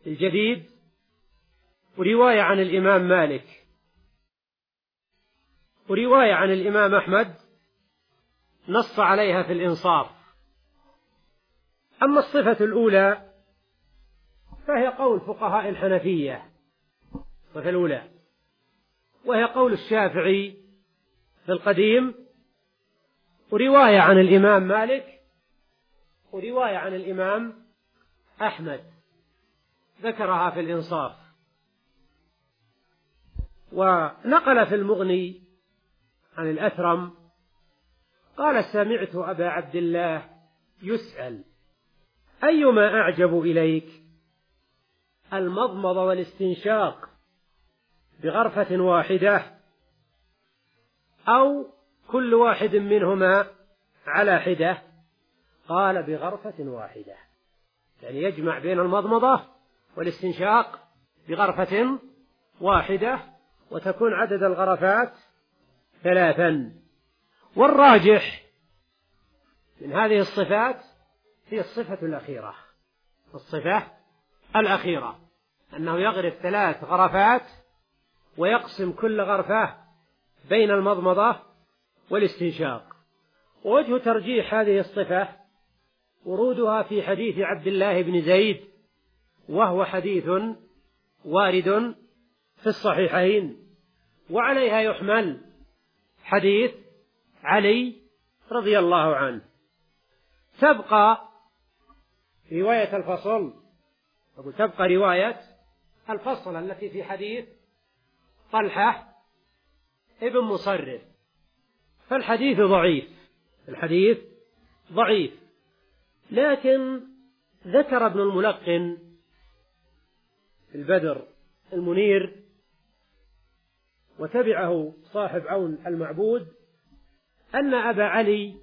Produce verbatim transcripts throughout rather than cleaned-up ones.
الجديد ورواية عن الإمام مالك ورواية عن الإمام أحمد نص عليها في الإنصاف. أما الصفة الأولى فهي قول فقهاء الحنفية، الصفة الأولى، وهي قول الشافعي في القديم ورواية عن الإمام مالك ورواية عن الإمام أحمد ذكرها في الإنصاف. ونقل في المغني عن الأثرم قال: سمعت أبا عبد الله يسأل: أيما أعجب إليك، المضمضة والاستنشاق بغرفة واحدة أو كل واحد منهما على حدة؟ قال: بغرفة واحدة، يعني يجمع بين المضمضة والاستنشاق بغرفة واحدة، وتكون عدد الغرفات ثلاثا. والراجح من هذه الصفات هي الصفة الأخيرة، الصفة الأخيرة أنه يغرف ثلاث غرفات ويقسم كل غرفة بين المضمضة والاستنشاق. ووجه ترجيح هذه الصفة ورودها في حديث عبد الله بن زيد، وهو حديث وارد في الصحيحين، وعليها يحمل حديث علي رضي الله عنه. تبقى رواية الفصل، أقول تبقى رواية الفصل التي في حديث طلحة ابن مصرف، فالحديث ضعيف، الحديث ضعيف. لكن ذكر ابن الملقن في البدر المنير وتبعه صاحب عون المعبود أن أبا علي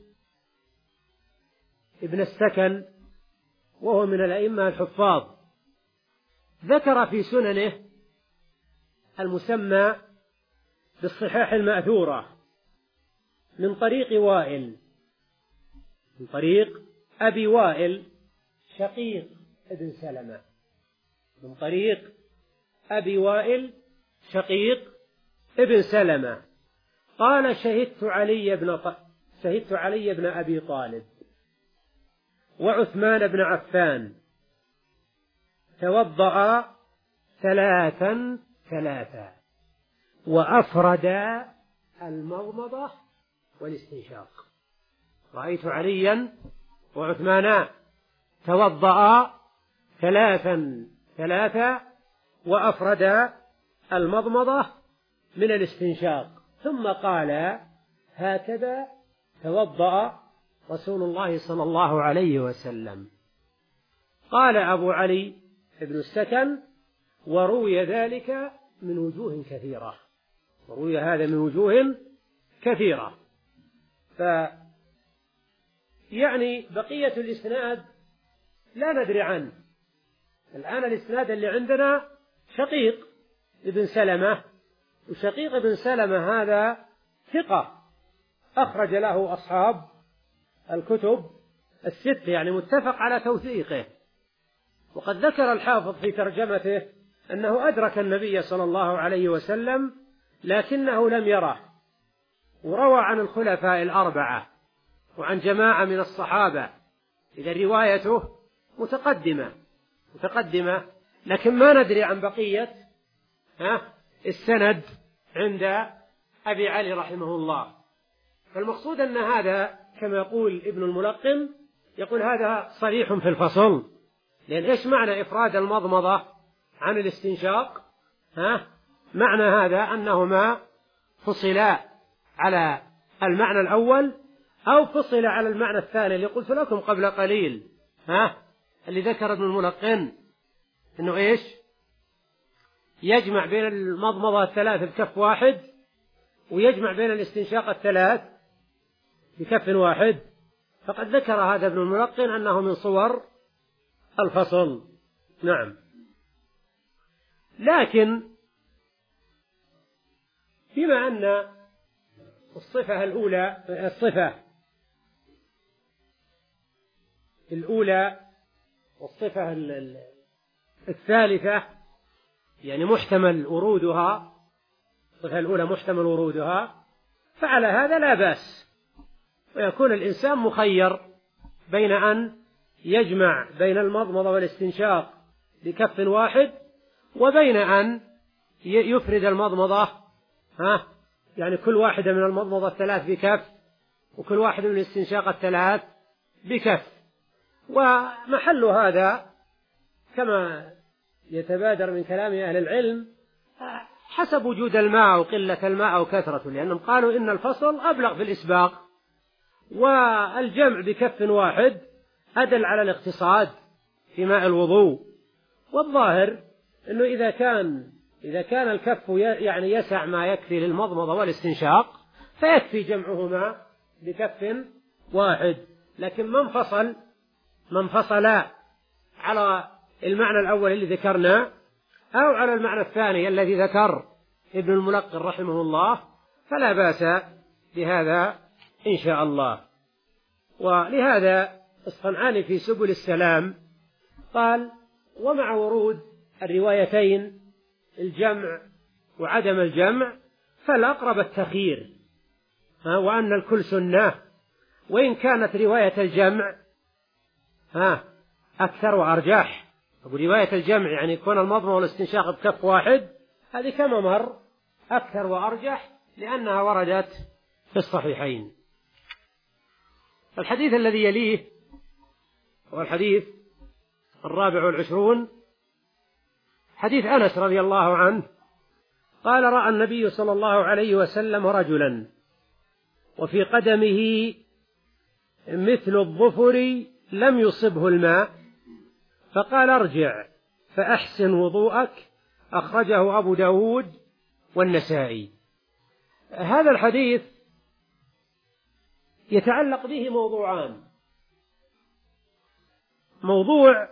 ابن السكن، وهو من الأئمة الحفاظ، ذكر في سننه المسمى بالصحاح المأثورة من طريق وائل، من طريق أبي وائل شقيق ابن سلمة، من طريق أبي وائل شقيق ابن سلمة قال: شهدت علي بن ط... شهدت علي بن أبي طالب وعثمان بن عفان توضأ ثلاثا ثلاثا وأفردا المضمضة والاستنشاق. رأيت عليا وعثمان توضأ ثلاثا ثلاثا وأفردا المضمضة من الاستنشاق، ثم قال: هكذا توضأ رسول الله صلى الله عليه وسلم. قال أبو علي ابن السكن: وروي ذلك من وجوه كثيرة، وروي هذا من وجوه كثيرة. ف يعني بقية الإسناد لا ندري عنه. الآن الإسناد اللي عندنا شقيق ابن سلمة، وشقيق ابن سلمة هذا ثقة أخرج له أصحاب الكتب الست، يعني متفق على توثيقه. وقد ذكر الحافظ في ترجمته أنه أدرك النبي صلى الله عليه وسلم لكنه لم يره، وروى عن الخلفاء الأربعة وعن جماعة من الصحابة، إذا روايته متقدمة متقدمة لكن ما ندري عن بقية ها السند عند أبي علي رحمه الله. فالمقصود أن هذا كما يقول ابن الملقن، يقول هذا صريح في الفصل. لأن إيش معنى إفراد المضمضة عن الاستنشاق؟ ها معنى هذا أنهما فصلا على المعنى الأول أو فصل على المعنى الثاني اللي قلت لكم قبل قليل، ها اللي ذكر ابن الملقن إنه إيش يجمع بين المضمضة الثلاث بكف واحد ويجمع بين الاستنشاق الثلاث بكف واحد. فقد ذكر هذا ابن الملقن أنه من صور الفصل. نعم. لكن بما أن الصفة الأولى الصفة الأولى والصفة الثالثة يعني محتمل ورودها، الصفة الأولى محتمل ورودها، فعلى هذا لا بأس، ويكون الإنسان مخير بين أن يجمع بين المضمضة والاستنشاق بكف واحد، وبين أن يفرد المضمضة ها يعني كل واحدة من المضمضة الثلاث بكف، وكل واحدة من الاستنشاق الثلاث بكف. ومحل هذا كما يتبادر من كلام أهل العلم حسب وجود الماء أو قلة الماء أو كثرته، لأنهم قالوا إن الفصل أبلغ في الإسباق، والجمع بكف واحد أدل على الاقتصاد في ماء الوضوء. والظاهر أنه إذا كان إذا كان الكف يعني يسع ما يكفي للمضمضة والاستنشاق فيكفي جمعهما بكف واحد. لكن من فصل من فصل على المعنى الأول اللي ذكرنا أو على المعنى الثاني الذي ذكر ابن الملقن رحمه الله فلا بأس بهذا إن شاء الله. ولهذا الصنعاني في سبل السلام قال: ومع ورود الروايتين الجمع وعدم الجمع فالأقرب التخيير، وأن الكل سنة، وإن كانت رواية الجمع ها أكثر وأرجح. أقول رواية الجمع يعني يكون المضمضة والاستنشاق بكف واحد، هذه كما مر أكثر وأرجح لأنها وردت في الصحيحين. الحديث الذي يليه هو الحديث الرابع والعشرون، حديث أنس رضي الله عنه قال: رأى النبي صلى الله عليه وسلم رجلا وفي قدمه مثل الظفر لم يصبه الماء، فقال: ارجع فأحسن وضوءك، أخرجه أبو داود والنسائي. هذا الحديث يتعلق به موضوعان: موضوع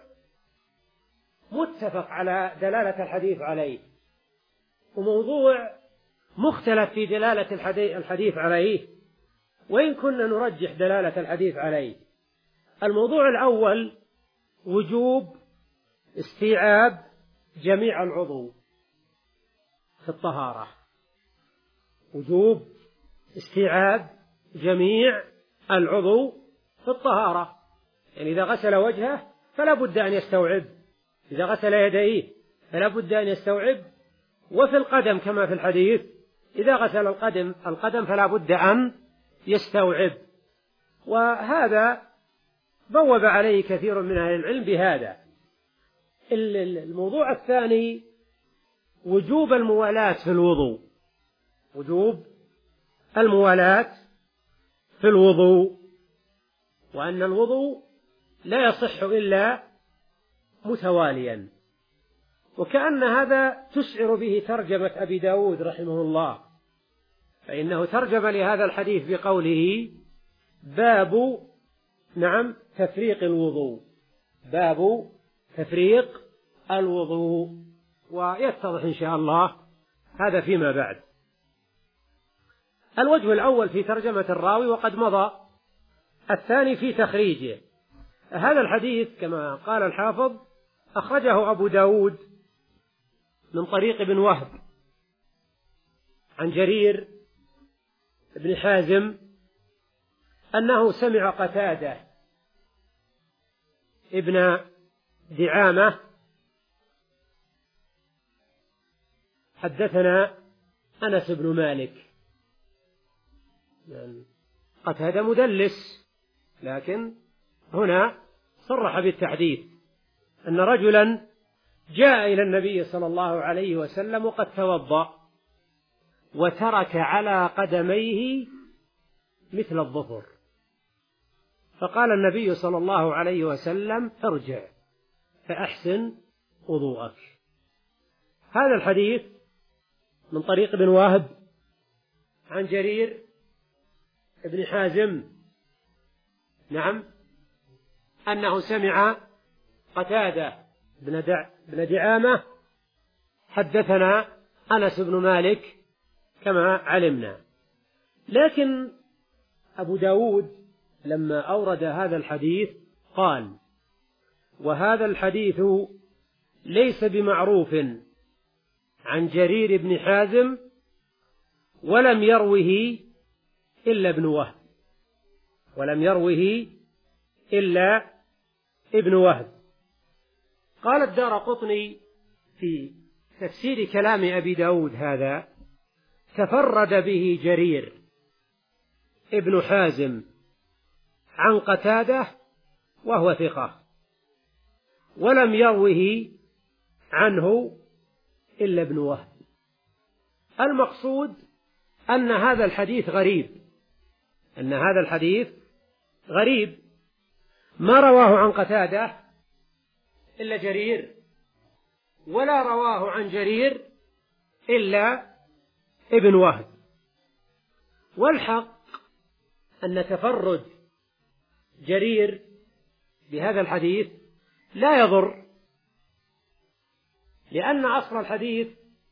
متفق على دلالة الحديث عليه، وموضوع مختلف في دلالة الحديث عليه، وإن كنا نرجح دلالة الحديث عليه. الموضوع الأول وجوب استيعاب جميع العضو في الطهارة، وجوب استيعاب جميع العضو في الطهارة، يعني إذا غسل وجهه فلا بد أن يستوعب، إذا غسل يديه فلا بد أن يستوعب، وفي القدم كما في الحديث إذا غسل القدم القدم فلا بد أن يستوعب. وهذا بوب عليه كثير من أهل العلم بهذا. الموضوع الثاني وجوب الموالاة في الوضوء، وجوب الموالاة في الوضوء، وأن الوضوء لا يصح إلا متواليا. وكأن هذا تشعر به ترجمة أبي داود رحمه الله، فإنه ترجم لهذا الحديث بقوله: باب نعم تفريق الوضوء، باب تفريق الوضوء، ويتضح إن شاء الله هذا فيما بعد. الوجه الأول في ترجمة الراوي وقد مضى، الثاني في تخريجه. هذا الحديث كما قال الحافظ أخرجه أبو داود من طريق ابن وهب عن جرير بن حازم أنه سمع قتادة ابن دعامة حدثنا أنس بن مالك، يعني قتادة مدلس، لكن هنا صرح بالتحديث أن رجلا جاء إلى النبي صلى الله عليه وسلم وقد توضأ وترك على قدميه مثل الظفر، فقال النبي صلى الله عليه وسلم: ارجع فأحسن وضوءك. هذا الحديث من طريق ابن وهب عن جرير ابن حازم نعم أنه سمع قتادة بن دعامة حدثنا أنس بن مالك كما علمنا. لكن أبو داود لما أورد هذا الحديث قال: وهذا الحديث ليس بمعروف عن جرير بن حازم ولم يروه إلا ابن وهب ولم يروه إلا ابن وهب. قال الدارقطني في تفسير كلام أبي داود هذا: تفرد به جرير ابن حازم عن قتادة وهو ثقة، ولم يروه عنه إلا ابن وهب. المقصود أن هذا الحديث غريب أن هذا الحديث غريب ما رواه عن قتادة إلا جرير، ولا رواه عن جرير إلا ابن وهب. والحق أن تفرد جرير بهذا الحديث لا يضر، لأن أصل الحديث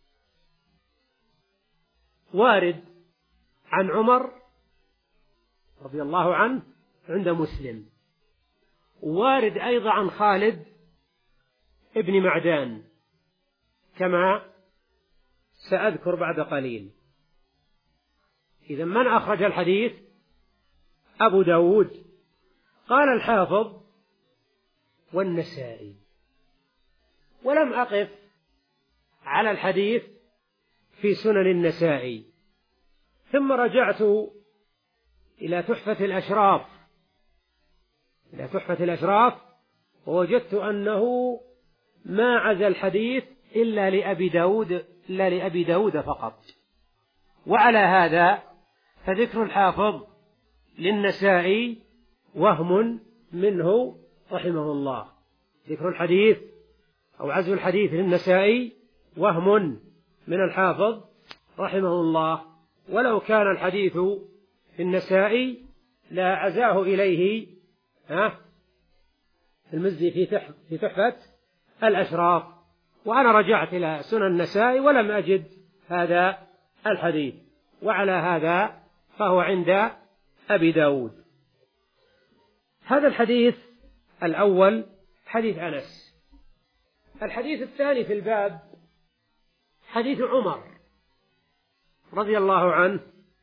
وارد عن عمر رضي الله عنه عند مسلم، وارد أيضا عن خالد ابن معدان كما سأذكر بعد قليل. إذا من أخرج الحديث؟ أبو داود. قال الحافظ: والنسائي. ولم أقف على الحديث في سنن النسائي، ثم رجعت إلى تحفة الأشراف إلى تحفة الأشراف ووجدت أنه ما عزى الحديث إلا لأبي داود إلا لأبي داود فقط. وعلى هذا فذكر الحافظ للنسائي وهم منه رحمه الله. ذكر الحديث أو عزو الحديث للنسائي وهم من الحافظ رحمه الله، ولو كان الحديث في النسائي لا عزاه إليه ها المزي في تحفة الأشراف. وأنا رجعت إلى سنن النسائي ولم أجد هذا الحديث، وعلى هذا فهو عند أبي داود. هذا الحديث الأول حديث أنس. الحديث الثاني في الباب حديث عمر رضي الله عنه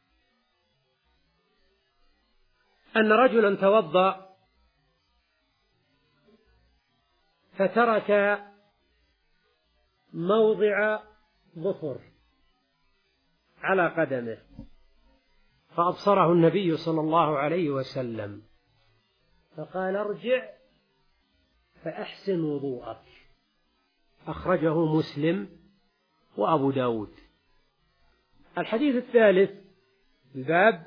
أن رجلا توضأ فترك موضع ظفر على قدمه، فأبصره النبي صلى الله عليه وسلم فقال: ارجع فأحسن وضوءك. أخرجه مسلم وأبو داود. الحديث الثالث الباب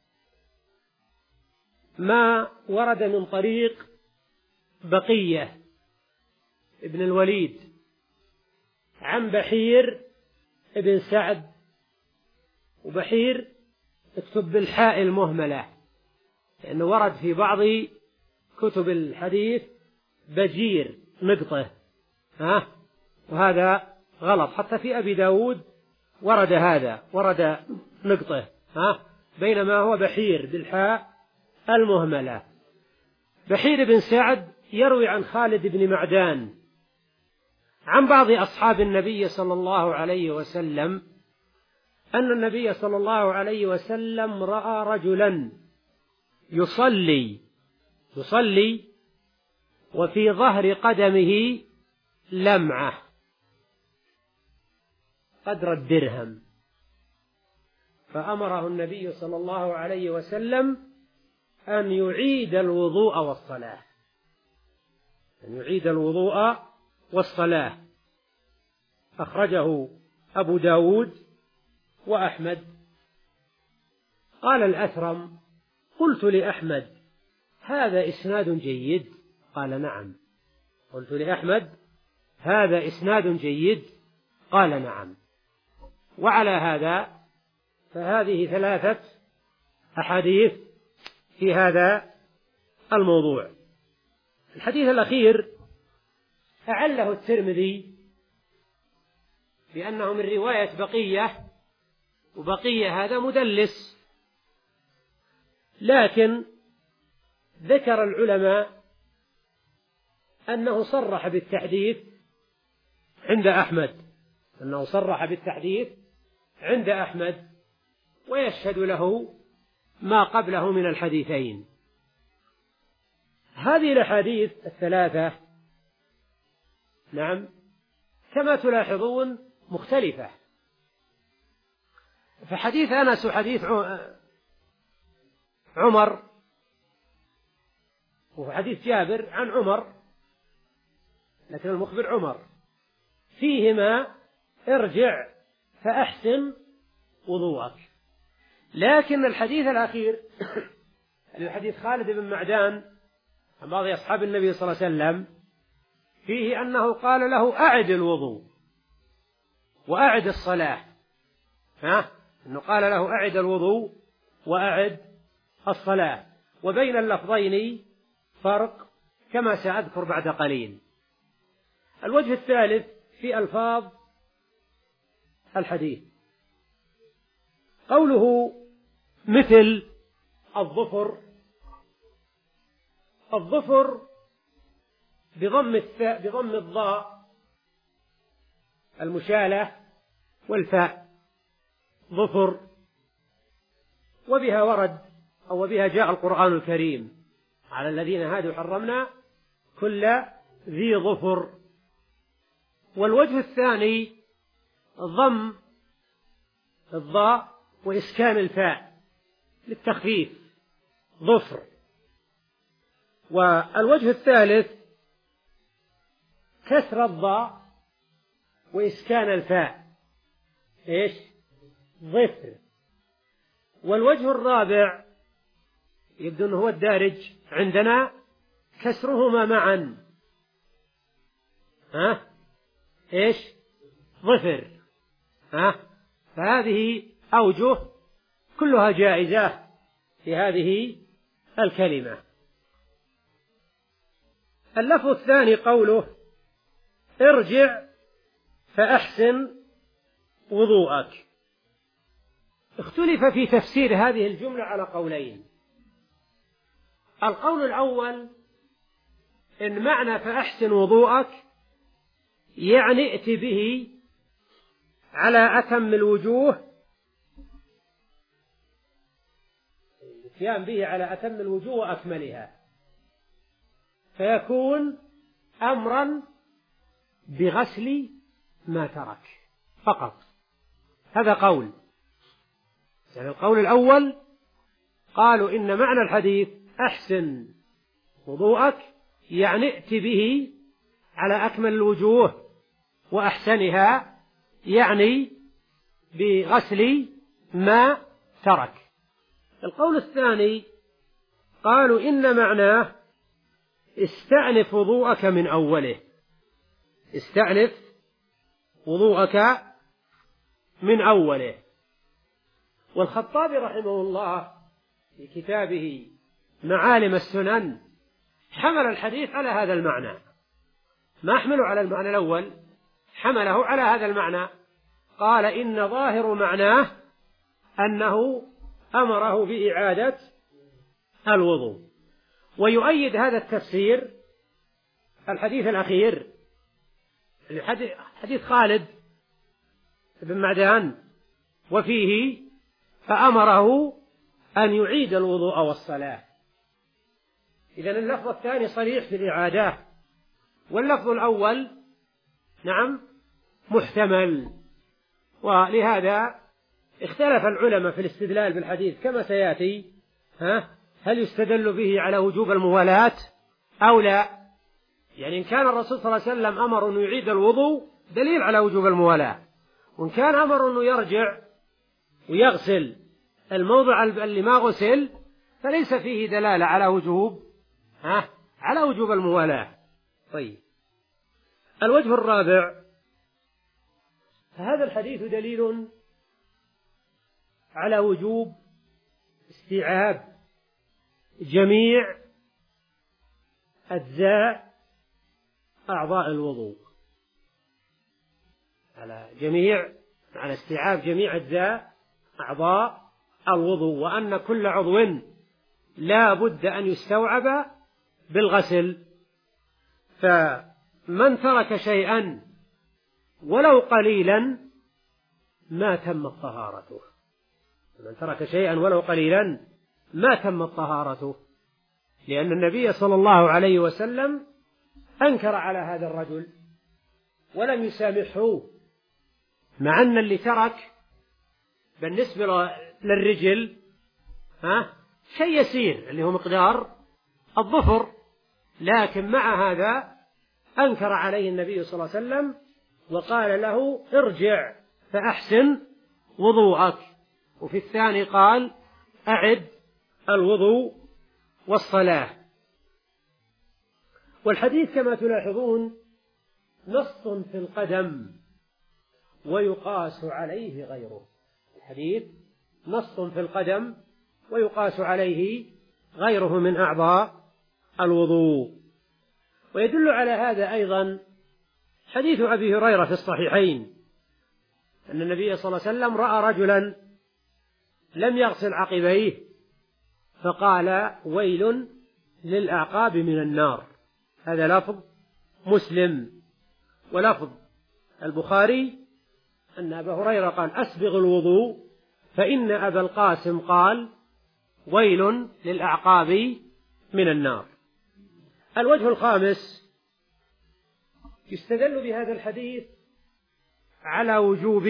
ما ورد من طريق بقية ابن الوليد عن بحير ابن سعد، وبحير اكتب بالحاء المهملة لأنه ورد في بعض كتب الحديث بجير نقطة ها وهذا غلط، حتى في أبي داود ورد هذا ورد نقطة ها بينما هو بحير بالحاء المهملة. بحير بن سعد يروي عن خالد بن معدان عن بعض أصحاب النبي صلى الله عليه وسلم أن النبي صلى الله عليه وسلم رأى رجلا يصلي يصلي وفي ظهر قدمه لمعة قدر الدرهم، فأمره النبي صلى الله عليه وسلم أن يعيد الوضوء والصلاة أن يعيد الوضوء والصلاة. أخرجه أبو داود وأحمد. قال الأثرم: قلت لأحمد: هذا إسناد جيد؟ قال: نعم. قلت لأحمد: هذا إسناد جيد؟ قال: نعم. وعلى هذا فهذه ثلاثة أحاديث في هذا الموضوع. الحديث الأخير أعله الترمذي بأنه من رواية بقية، وبقية هذا مدلس، لكن ذكر العلماء أنه صرح بالتحديث عند أحمد، أنه صرح بالتحديث عند أحمد، ويشهد له ما قبله من الحديثين. هذه الأحاديث الثلاثة نعم كما تلاحظون مختلفة. فحديث أنس وحديث عمر وحديث جابر عن عمر، لكن المخبر عمر، فيهما ارجع فأحسن وضوءك. لكن الحديث الأخير الحديث خالد بن معدان عن بعض أصحاب النبي صلى الله عليه وسلم فيه أنه قال له أعد الوضوء وأعد الصلاة، ها؟ أنه قال له أعد الوضوء وأعد الصلاة، وبين اللفظين فرق كما سأذكر بعد قليل. الوجه الثالث في ألفاظ الحديث قوله مثل الظفر. الظفر بضم الثاء بضم الضاء المشالة والفاء ظفر، وبها ورد أو بها جاء القرآن الكريم على الذين هادوا حرمنا كل ذي ظفر. والوجه الثاني ضم الضاء وإسكان الفاء للتخفيف ظفر. والوجه الثالث كسر الضاء وإسكان الفاء إيش ظفر. والوجه الرابع يبدو أنه هو الدارج عندنا كسرهما معا ها إيش ظفر. ها فهذه أوجه كلها جائزة في هذه الكلمة. اللفظ الثاني قوله ارجع فأحسن وضوءك. اختلف في تفسير هذه الجملة على قولين. القول الأول إن معنى فأحسن وضوءك يعني ائت به على أتم الوجوه، الاتيان به على أتم الوجوه وأكملها، فيكون أمرا بغسل ما ترك فقط. هذا قول. يعني القول الأول قالوا إن معنى الحديث أحسن وضوءك يعني ائت به على أكمل الوجوه وأحسنها، يعني بغسل ما ترك. القول الثاني قالوا إن معناه استأنف وضوءك من أوله، استأنف وضوءك من أوله. والخطابي رحمه الله في كتابه معالم السنن حمل الحديث على هذا المعنى، ما حمله على المعنى الأول، حمله على هذا المعنى. قال إن ظاهر معناه أنه أمره بإعادة الوضوء. ويؤيد هذا التفسير الحديث الأخير حديث خالد بن معدان، وفيه فأمره أن يعيد الوضوء والصلاة. إذن اللفظ الثاني صريح في الإعادة، واللفظ الأول نعم محتمل. ولهذا اختلف العلماء في الاستدلال بالحديث كما سيأتي، ها هل يستدل به على وجوب الموالاة أو لا؟ يعني إن كان الرسول صلى الله عليه وسلم أمر أنه يعيد الوضوء دليل على وجوب الموالاة، وإن كان أمر أنه يرجع ويغسل الموضع اللي ما غسل فليس فيه دلالة على وجوب ها على وجوب الموالاة. طيب الوجه الرابع، هذا الحديث دليل على وجوب استيعاب جميع أجزاء أعضاء الوضوء، على جميع على استيعاب جميع أجزاء أعضاء الوضوء، وأن كل عضو لا بد أن يستوعب بالغسل. فمن ترك شيئا ولو قليلا ما تمت طهارته. من ترك شيئا ولو قليلا ما تمت طهارته، لأن النبي صلى الله عليه وسلم أنكر على هذا الرجل ولم يسامحه، مع أن اللي ترك بالنسبة للرجل ها شيء يسير اللي هو مقدار الظفر، لكن مع هذا أنكر عليه النبي صلى الله عليه وسلم وقال له ارجع فأحسن وضوءك. وفي الثاني قال أعد الوضوء والصلاة. والحديث كما تلاحظون نص في القدم ويقاس عليه غيره. الحديث نص في القدم ويقاس عليه غيره من أعضاء الوضوء. ويدل على هذا أيضا حديث أبي هريرة في الصحيحين أن النبي صلى الله عليه وسلم رأى رجلا لم يغسل عقبيه فقال ويل للأعقاب من النار. هذا لفظ مسلم. ولفظ البخاري أن أبا هريرة قال أسبغ الوضوء فإن أبا القاسم قال ويل للأعقاب من النار. الوجه الخامس يستدل بهذا الحديث على وجوب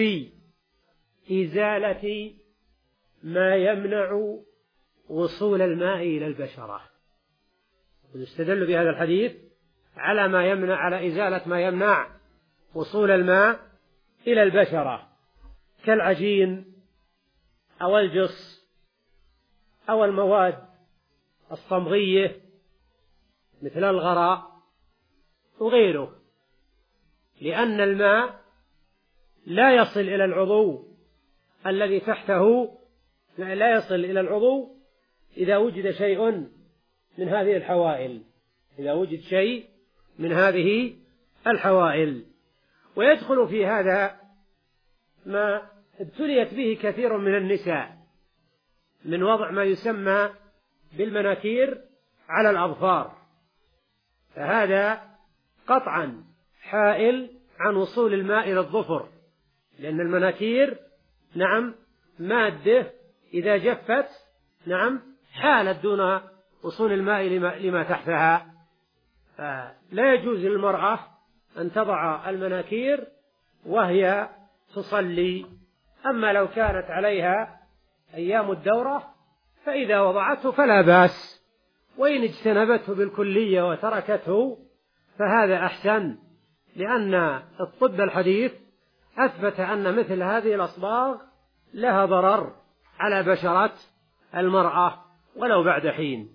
إزالة ما يمنع وصول الماء إلى البشرة. يستدل بهذا الحديث على ما يمنع على إزالة ما يمنع وصول الماء إلى البشرة كالعجين أو الجص أو المواد الصمغية مثل الغراء وغيره، لأن الماء لا يصل إلى العضو الذي تحته، لا يصل إلى العضو إذا وجد شيء من هذه الحوائل، إذا وجد شيء من هذه الحوائل. ويدخل في هذا ما ابتليت به كثير من النساء من وضع ما يسمى بالمناكير على الأظفار، فهذا قطعا حائل عن وصول الماء إلى الظفر، لأن المناكير نعم مادة إذا جفت نعم حالت دون وصول الماء لما, لما تحتها. لا يجوز للمرأة أن تضع المناكير وهي تصلي. أما لو كانت عليها أيام الدورة فإذا وضعته فلا بأس، وإن اجتنبته بالكلية وتركته فهذا أحسن، لأن الطب الحديث أثبت أن مثل هذه الأصباغ لها ضرر على بشرة المرأة ولو بعد حين.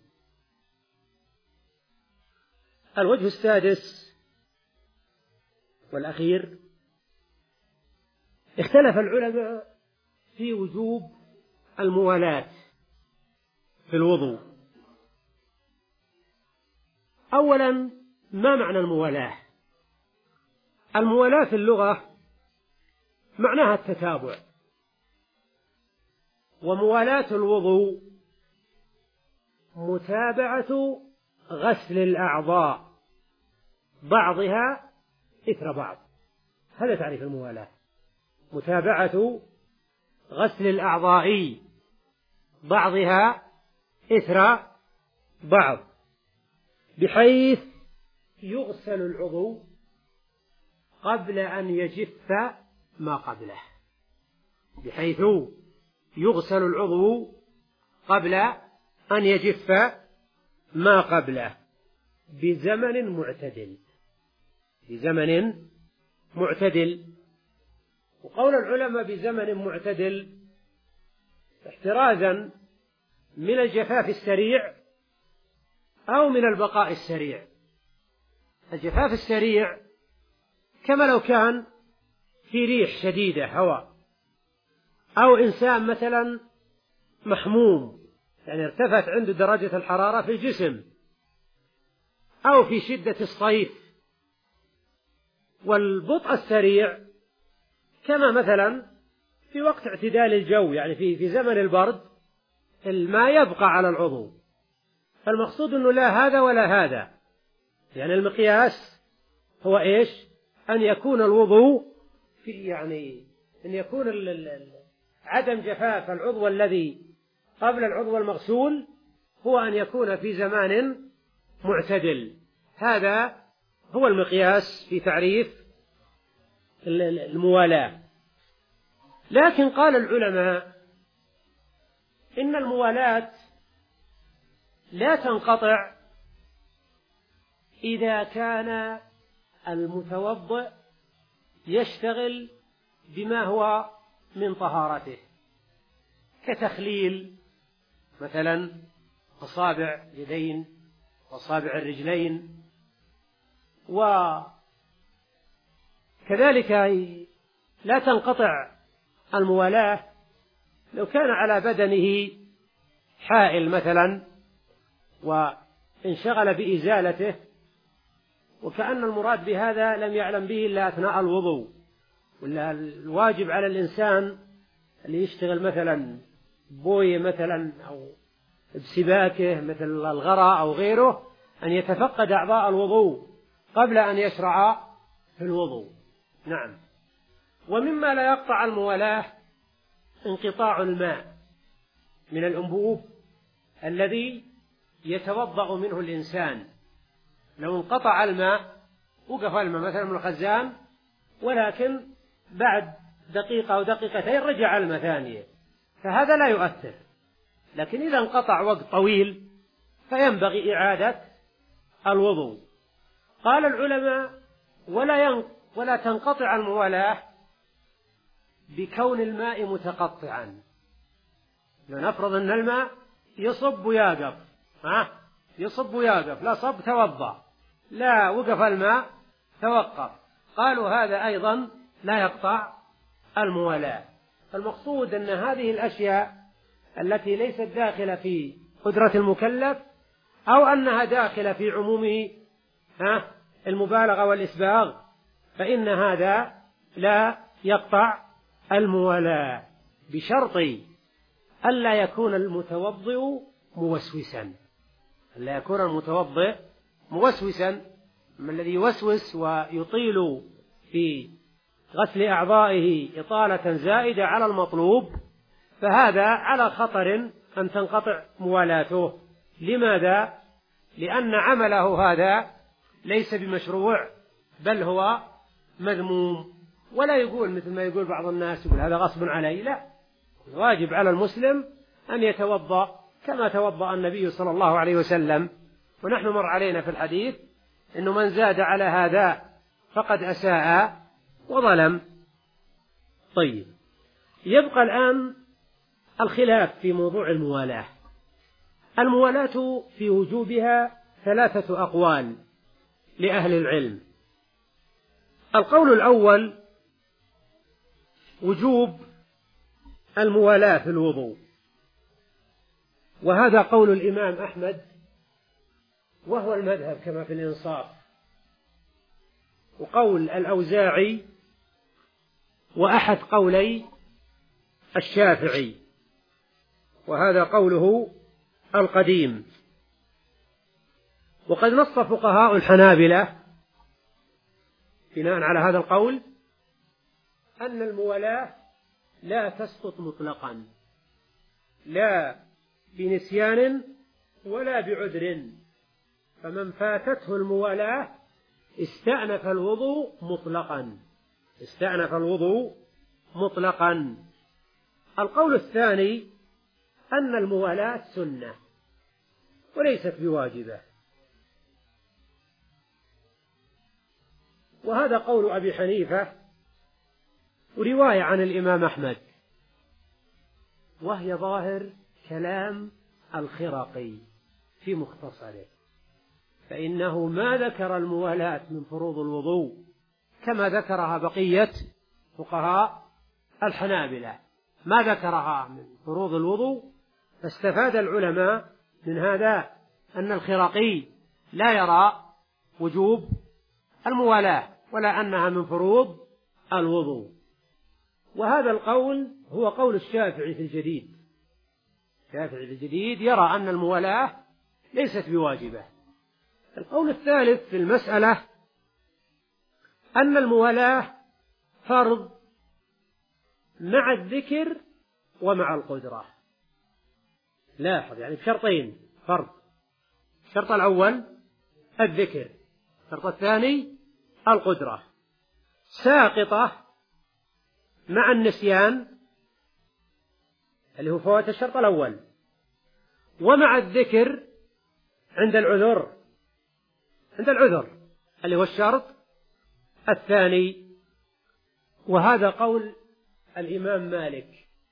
الوجه السادس والأخير اختلف العلماء في وجوب الموالاة في الوضوء. أولا ما معنى الموالاة؟ الموالاة في اللغة معناها التتابع، وموالاة الوضوء متابعة غسل الأعضاء بعضها إثر بعض. هذا تعريف الموالاة، متابعة غسل الأعضاء بعضها إثر بعض، بحيث يغسل العضو قبل أن يجف ما قبله، بحيث يغسل العضو قبل أن يجف ما قبله بزمن معتدل، بزمن معتدل. وقول العلماء بزمن معتدل احترازا من الجفاف السريع أو من البقاء السريع. الجفاف السريع كما لو كان في ريح شديدة هواء، أو إنسان مثلا محموم يعني ارتفعت عنده درجة الحرارة في الجسم، أو في شدة الصيف. والبطء السريع كما مثلا في وقت اعتدال الجو، يعني في في زمن البرد الماء يبقى على العضو. فالمقصود أنه لا هذا ولا هذا، يعني المقياس هو إيش؟ أن يكون الوضوء في يعني أن يكون عدم جفاف العضو الذي قبل العضو المغسول هو أن يكون في زمان معتدل. هذا هو المقياس في تعريف الموالاة. لكن قال العلماء إن الموالاة لا تنقطع إذا كان المتوضئ يشتغل بما هو من طهارته، كتخليل مثلا أصابع اليدين وأصابع الرجلين، وكذلك لا تنقطع الموالاة لو كان على بدنه حائل مثلا وانشغل بإزالته، وكأن المراد بهذا لم يعلم به إلا أثناء الوضوء. ولا الواجب على الإنسان اللي يشتغل مثلا بوية مثلا أو بسباكه مثل الغرة أو غيره أن يتفقد أعضاء الوضوء قبل أن يشرع في الوضوء. نعم. ومما لا يقطع الموالاة انقطاع الماء من الأنبوب الذي يتوضأ منه الإنسان. لو انقطع الماء وقف الماء مثلا من الخزان، ولكن بعد دقيقة أو دقيقتين رجع الماء ثانية، فهذا لا يؤثر. لكن إذا انقطع وقت طويل فينبغي إعادة الوضوء. قال العلماء ولا ين... ولا تنقطع الموالاة بكون الماء متقطعا. لنفرض أن الماء يصب ويقف، ها يصب ويقف، لا صب توضأ، لا وقف الماء توقف، قالوا هذا أيضا لا يقطع الموالاة. المقصود أن هذه الأشياء التي ليست داخلة في قدرة المكلف أو أنها داخلة في عموم ها المبالغة والإسباغ فإن هذا لا يقطع الموالاة، بشرط ألا يكون المتوضئ موسوسا. ألا يكون المتوضئ موسوسا، من الذي يوسوس ويطيل في غسل أعضائه إطالة زائدة على المطلوب، فهذا على خطر أن تنقطع موالاته. لماذا؟ لأن عمله هذا ليس بمشروع، بل هو مذموم. ولا يقول مثل ما يقول بعض الناس يقول هذا غصب علي، لا، واجب على المسلم أن يتوضأ كما توضأ النبي صلى الله عليه وسلم. ونحن مر علينا في الحديث أنه من زاد على هذا فقد أساء وظلم. طيب، يبقى الآن الخلاف في موضوع الموالاة. الموالاة في وجوبها ثلاثة أقوال لأهل العلم. القول الأول وجوب الموالاة في الوضوء، وهذا قول الإمام أحمد وهو المذهب كما في الإنصاف، وقول الأوزاعي، وأحد قولي الشافعي، وهذا قوله القديم. وقد نص فقهاء الحنابلة بناء على هذا القول أن الموالاة لا تسقط مطلقا، لا بنسيان ولا بعذر، فمن فاتته الموالاة استأنف الوضوء مطلقا، استأنف الوضوء مطلقا. القول الثاني أن الموالاة سنة وليست بواجبة، وهذا قول أبي حنيفة ورواية عن الإمام أحمد، وهي ظاهر كلام الخرقي في مختصره، فإنه ما ذكر الموالاة من فروض الوضوء كما ذكرها بقية فقهاء الحنابلة، ما ذكرها من فروض الوضوء. فاستفاد العلماء من هذا أن الخرقي لا يرى وجوب الموالاة ولا أنها من فروض الوضوء. وهذا القول هو قول الشافعي في الجديد. الشافعي في الجديد يرى أن الموالاة ليست بواجبة. القول الثالث في المسألة أن الموالاة فرض مع الذكر ومع القدرة. لاحظ يعني بشرطين فرض، الشرط الأول الذكر، الشرط الثاني القدرة. ساقطة مع النسيان اللي هو فوات الشرط الأول، ومع الذكر عند العذر، عند العذر اللي هو الشرط الثاني. وهذا قول الإمام مالك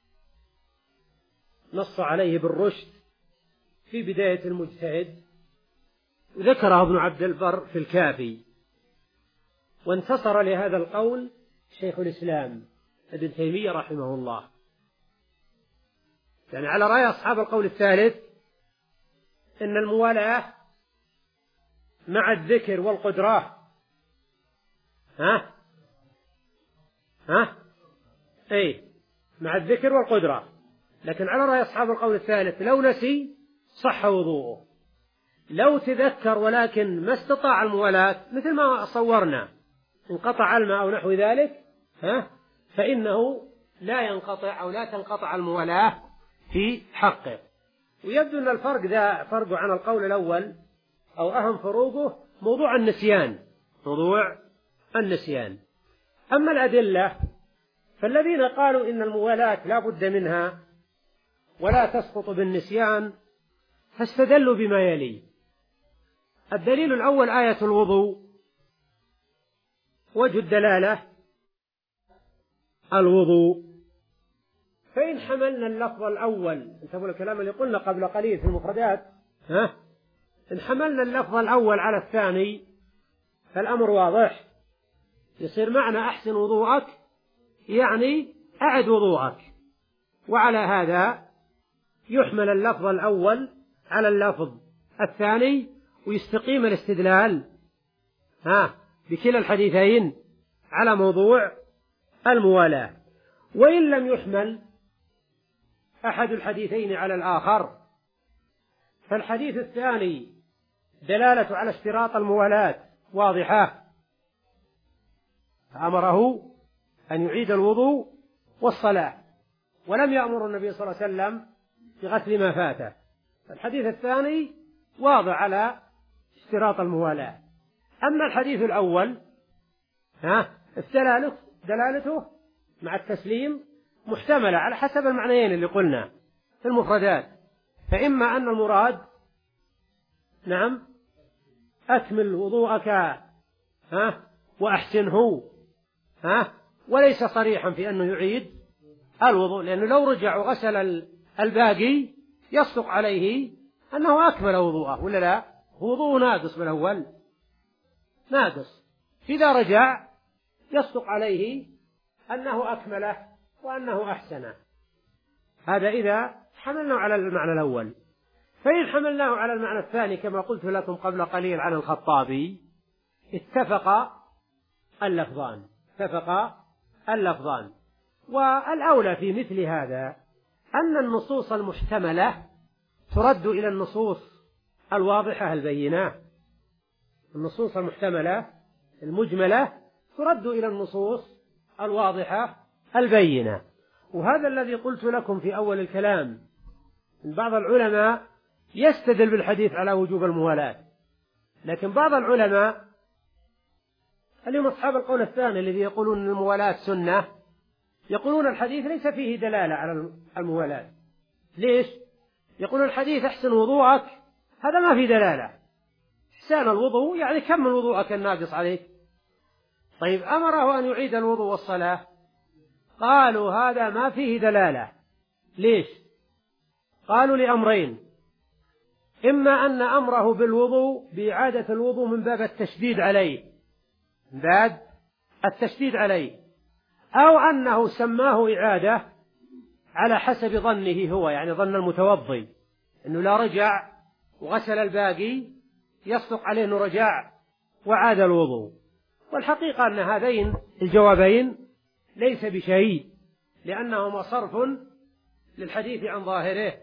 نص عليه بالرشد في بداية المجتهد، وذكره ابن عبد البر في الكافي، وانتصر لهذا القول شيخ الإسلام ابن تيمية رحمه الله، يعني على رأي أصحاب القول الثالث إن الموالاة مع الذكر والقدرة ها ها أي مع الذكر والقدرة، لكن على رأي أصحاب القول الثالث لو نسي صح وضوءه، لو تذكر ولكن ما استطاع الموالاة مثل ما صورنا انقطع الماء أو نحو ذلك ها فإنه لا ينقطع أو لا تنقطع الموالاة في حقه. ويبدو أن الفرق ذا فرق عن القول الأول أو أهم فروقه موضوع النسيان، موضوع النسيان. أما الأدلة فالذين قالوا إن الموالاة لا بد منها ولا تسقط بالنسيان فاستدلوا بما يلي. الدليل الأول آية الوضوء، وجه الدلالة الوضوء، فإن حملنا اللفظ الأول، انتبهوا الكلام اللي قلنا قبل قليل في المفردات، ها إن حملنا اللفظ الأول على الثاني فالأمر واضح، يصير معنى أحسن وضوءك يعني أعد وضوءك، وعلى هذا يحمل اللفظ الأول على اللفظ الثاني ويستقيم الاستدلال ها بكلا الحديثين على موضوع الموالاة. وإن لم يحمل أحد الحديثين على الآخر فالحديث الثاني دلالة على اشتراط الموالاة واضحة، فأمره أن يعيد الوضوء والصلاة، ولم يأمر النبي صلى الله عليه وسلم بغسل ما فاته. الحديث الثاني واضح على اشتراط الموالاة. أما الحديث الأول ها الدلالة دلالته مع التسليم محتملة على حسب المعنيين اللي قلنا في المفردات، فإما أن المراد نعم أكمل وضوءك ها وأحسنه ها وليس صريحا في أنه يعيد الوضوء، لأنه لو رجع وغسل الباقي يصدق عليه أنه أكمل وضوءه ولا لا؟ وضوء ناقص بالأول ناقص، إذا رجع يصدق عليه أنه أكمله وأنه أحسنه. هذا إذا حملناه على المعنى الأول. فإن حملناه على المعنى الثاني كما قلت لكم قبل قليل عن الخطابي اتفق اللفظان اتفق اللفظان والأولى في مثل هذا أن النصوص المحتملة ترد إلى النصوص الواضحة البينة. النصوص المحتملة المجملة ترد إلى النصوص الواضحة البينة. وهذا الذي قلت لكم في أول الكلام، إن بعض العلماء يستدل بالحديث على وجوب الموالاة، لكن بعض العلماء اليوم أصحاب القول الثاني الذي يقولون أن الموالاة سنة يقولون الحديث ليس فيه دلالة على الموالاة. ليش؟ يقولون الحديث أحسن وضوءك، هذا ما فيه دلالة. إحسان الوضوء يعني كمل وضوءك الناقص عليك. طيب أمره أن يعيد الوضوء والصلاة، قالوا هذا ما فيه دلالة. ليش؟ قالوا لأمرين، إما أن أمره بالوضوء بإعادة الوضوء من باب التشديد عليه من باب التشديد عليه، أو أنه سماه إعادة على حسب ظنه هو، يعني ظن المتوضي أنه لا رجع وغسل الباقي يصدق عليه أنه رجع وعاد الوضوء. والحقيقة أن هذين الجوابين ليس بشيء، لأنهما صرف للحديث عن ظاهره،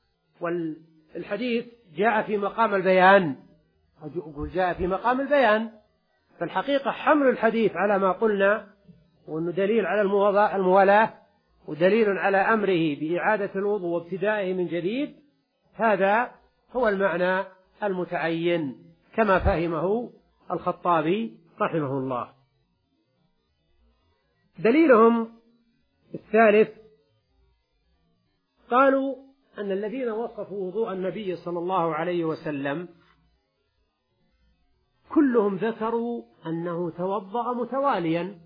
والحديث جاء في مقام البيان جاء في مقام البيان فالحقيقة حمل الحديث على ما قلنا وأنه دليل على الموالاة ودليل على أمره بإعادة الوضوء وابتدائه من جديد، هذا هو المعنى المتعين كما فهمه الخطابي رحمه الله. دليلهم الثالث قالوا أن الذين وصفوا وضوء النبي صلى الله عليه وسلم كلهم ذكروا أنه توضأ متواليا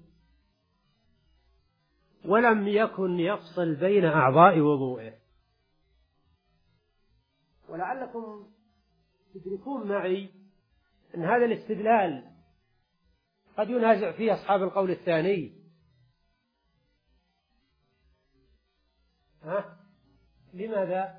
ولم يكن يفصل بين أعضاء وضوئه. ولعلكم تدركون معي أن هذا الاستدلال قد ينازع فيه أصحاب القول الثاني. ها؟ لماذا؟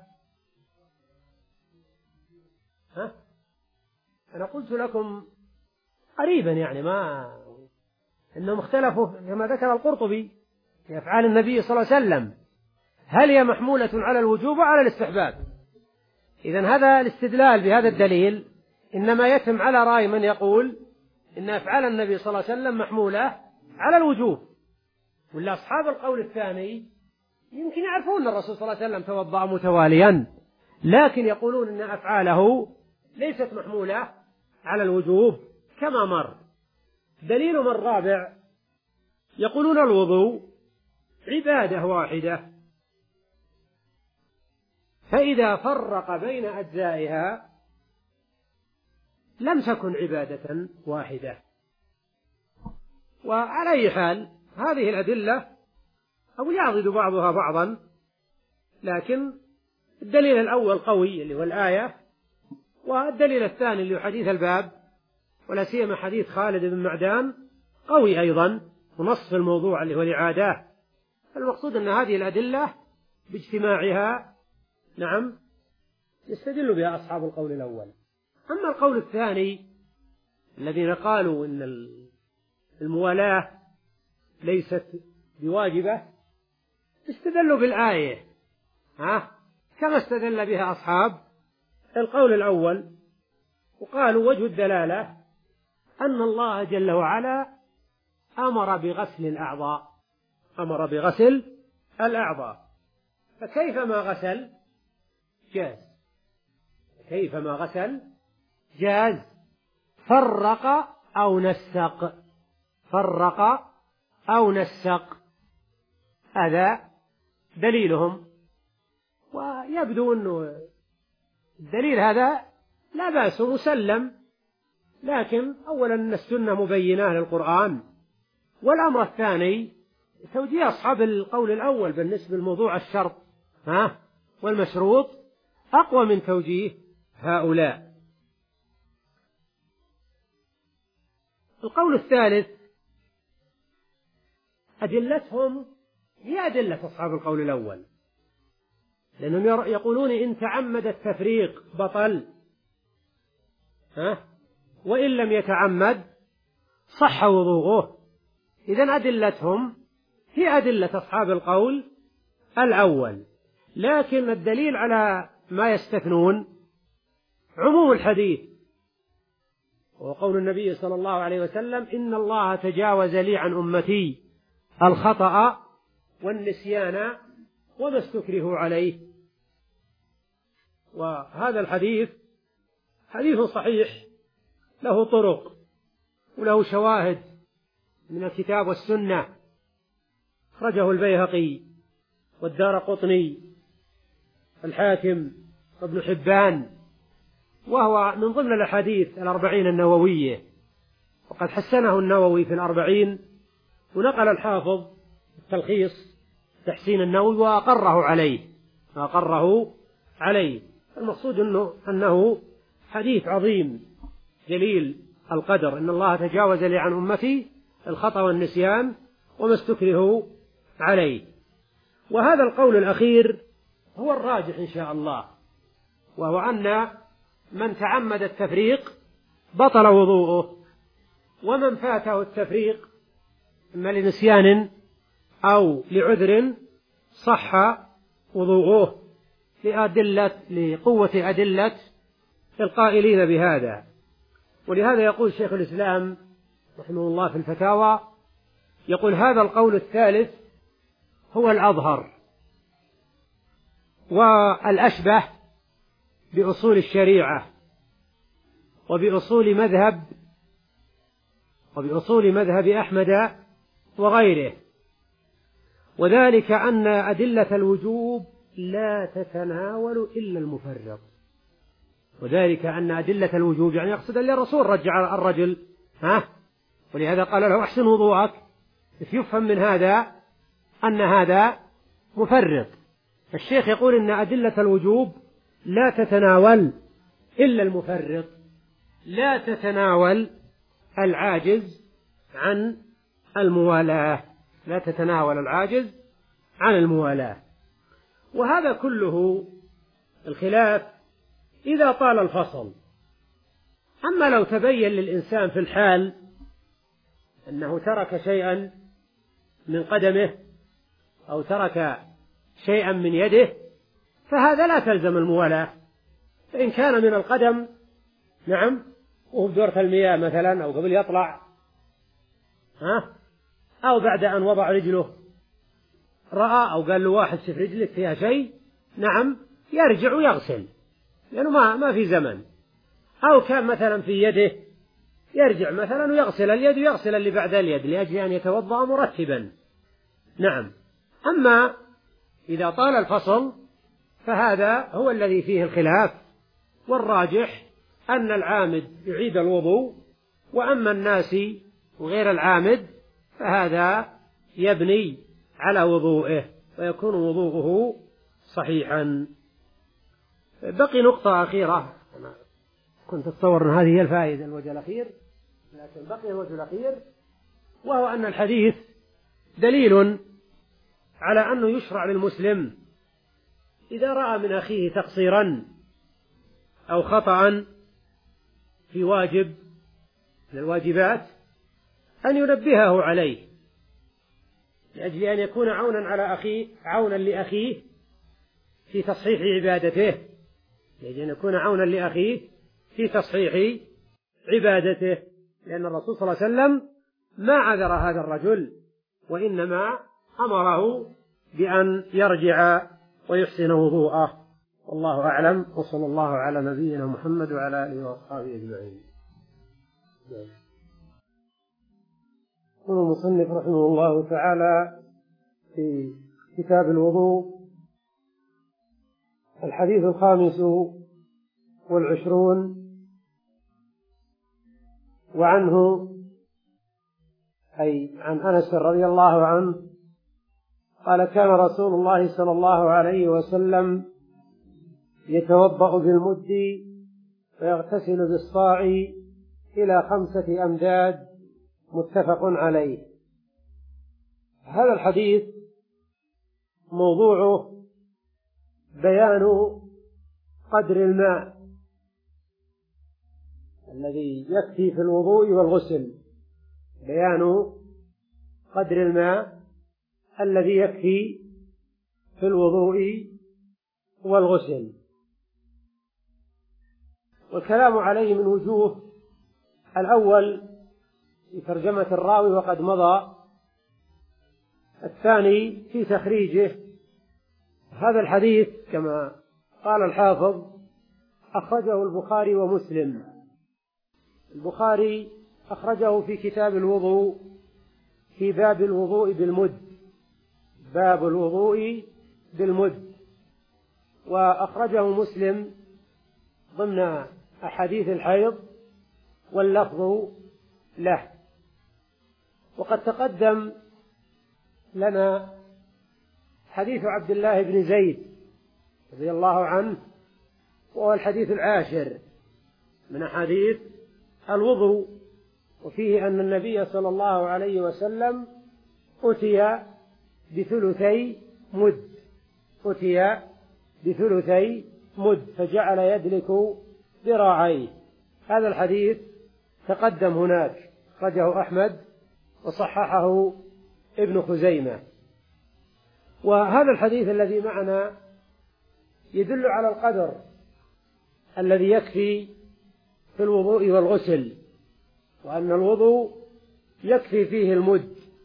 ها؟ أنا قلت لكم قريبا يعني ما أنهم اختلفوا كما ذكر القرطبي في أفعال النبي صلى الله عليه وسلم، هل هي محمولة على الوجوب وعلى الاستحباب؟ إذن هذا الاستدلال بهذا الدليل إنما يتم على رأي من يقول إن أفعال النبي صلى الله عليه وسلم محمولة على الوجوب، ولا أصحاب القول الثاني يمكن يعرفون أن الرسول صلى الله عليه وسلم توضأ متواليا لكن يقولون إن أفعاله ليست محمولة على الوجوب كما مر. دليلهم الرابع يقولون الوضوء عبادة واحدة، فإذا فرق بين أجزائها لم تكن عبادة واحدة. وعلى أي حال هذه الأدلة أو يعضد بعضها بعضا، لكن الدليل الأول قوي اللي هو الآية، والدليل الثاني اللي هو حديث الباب ولا سيما حديث خالد بن معدان قوي أيضا ونص الموضوع اللي هو الإعادة. المقصود أن هذه الأدلة باجتماعها نعم يستدل بها أصحاب القول الأول. أما القول الثاني الذين قالوا إن الموالاة ليست بواجبة استدلوا بالآية ها كما استدل بها أصحاب القول الأول، وقالوا وجه الدلالة أن الله جل وعلا أمر بغسل الأعضاء أمر بغسل الأعضاء فكيفما غسل جاز كيفما غسل جاز فرق أو نسق فرق أو نسق هذا دليلهم. ويبدو أنه الدليل هذا لا بأس مسلم، لكن أولا أن السنة مبينة للقرآن، والأمر الثاني توجيه أصحاب القول الأول بالنسبة لموضوع الشرط ها والمشروط أقوى من توجيه هؤلاء. القول الثالث أدلتهم هي أدلة أصحاب القول الأول، لأنهم يقولون إن تعمد التفريق بطل ها وإن لم يتعمد صح وضوءه. إذن أدلتهم هي أدلة أصحاب القول الأول، لكن الدليل على ما يستثنون عموم الحديث وقول النبي صلى الله عليه وسلم إن الله تجاوز لي عن أمتي الخطأ والنسيان وما استكرهوا عليه. وهذا الحديث حديث صحيح له طرق وله شواهد من الكتاب والسنة، أخرجه البيهقي والدارقطني الحاكم وابن حبان، وهو من ضمن الأحاديث الأربعين النووية، وقد حسنه النووي في الأربعين، ونقل الحافظ التلخيص تحسين النووي وأقره عليه وأقره عليه. المقصود أنه, أنه حديث عظيم جليل القدر، إن الله تجاوز لي عن أمتي الخطأ والنسيان وما استكرهوا عليه. وهذا القول الأخير هو الراجح إن شاء الله، وهو أن من تعمد التفريق بطل وضوءه، ومن فاته التفريق إما لنسيان أو لعذر صح وضوءه لأدلة لقوة أدلة القائلين بهذا. ولهذا يقول شيخ الإسلام رحمه الله في الفتاوى يقول هذا القول الثالث هو الأظهر والأشبه بأصول الشريعة وبأصول مذهب وبأصول مذهب أحمد وغيره، وذلك أن أدلة الوجوب لا تتناول إلا المفرط. وذلك أن أدلة الوجوب يعني يقصد اللي الرسول رجع الرجل ها، ولهذا قال له أحسن وضوءك، يفهم من هذا أن هذا مفرط. الشيخ يقول إن أدلة الوجوب لا تتناول إلا المفرط، لا تتناول العاجز عن الموالاة، لا تتناول العاجز عن الموالاة. وهذا كله الخلاف إذا طال الفصل. أما لو تبين للإنسان في الحال أنه ترك شيئا من قدمه أو ترك شيئا من يده فهذا لا تلزم الموالاة. فإن كان من القدم نعم وهو بدورة المياه مثلا أو قبل يطلع ها، أو بعد أن وضع رجله رأى أو قال له واحد شوف رجلك فيها شيء نعم يرجع ويغسل لأنه ما ما في زمن. أو كان مثلا في يده يرجع مثلا ويغسل اليد ويغسل اللي بعد اليد لأجل أن يتوضأ مرتبا. نعم. أما إذا طال الفصل فهذا هو الذي فيه الخلاف، والراجح أن العامد يعيد الوضوء، وأما الناسي وغير العامد فهذا يبني على وضوئه ويكون وضوءه صحيحا. بقي نقطة أخيرة، أنا كنت أتصور أن هذه هي الفائدة الوجه الأخير، لكن بقي الوجه الأخير وهو أن الحديث دليل على أنه يشرع للمسلم إذا رأى من أخيه تقصيرا أو خطأ في واجب من الواجبات أن ينبهه عليه لأجل أن يكون عونا على أخيه، عونا لأخيه في تصحيح عبادته، لأجل أن يكون عونا لأخيه في تصحيح عبادته، لأن الرسول صلى الله عليه وسلم ما عذر هذا الرجل وإنما أمره بأن يرجع ويحسن وضوءه. والله أعلم، وصلى الله على نبينا محمد وعلى آله وأصحابه أجمعين. يقول المصنف رحمه الله تعالى في كتاب الوضوء: الحديث الخامس والعشرون، وعنه أي عن أنس رضي الله عنه قال: كان رسول الله صلى الله عليه وسلم يتوضأ بالمد ويغتسل بالصاع إلى خمسة أمداد، متفق عليه. هذا الحديث موضوعه بيان قدر الماء الذي يكفي في الوضوء والغسل، بيان قدر الماء الذي يكفي في الوضوء والغسل. والكلام عليه من وجوه: الأول في ترجمة الراوي وقد مضى، الثاني في تخريجه. هذا الحديث كما قال الحافظ أخرجه البخاري ومسلم. البخاري أخرجه في كتاب الوضوء في باب الوضوء بالمد، باب الوضوء بالمد، وأخرجه مسلم ضمن أحاديث الحيض واللفظ له. وقد تقدم لنا حديث عبد الله بن زيد رضي الله عنه، وهو الحديث العاشر من أحاديث الوضوء، وفيه أن النبي صلى الله عليه وسلم أتي بثلثي مد، أتي بثلثي مد فجعل يدلك ذراعيه. هذا الحديث تقدم هناك، أخرجه أحمد وصححه ابن خزيمة. وهذا الحديث الذي معنا يدل على القدر الذي يكفي في الوضوء والغسل، وأن الوضوء يكفي فيه المد،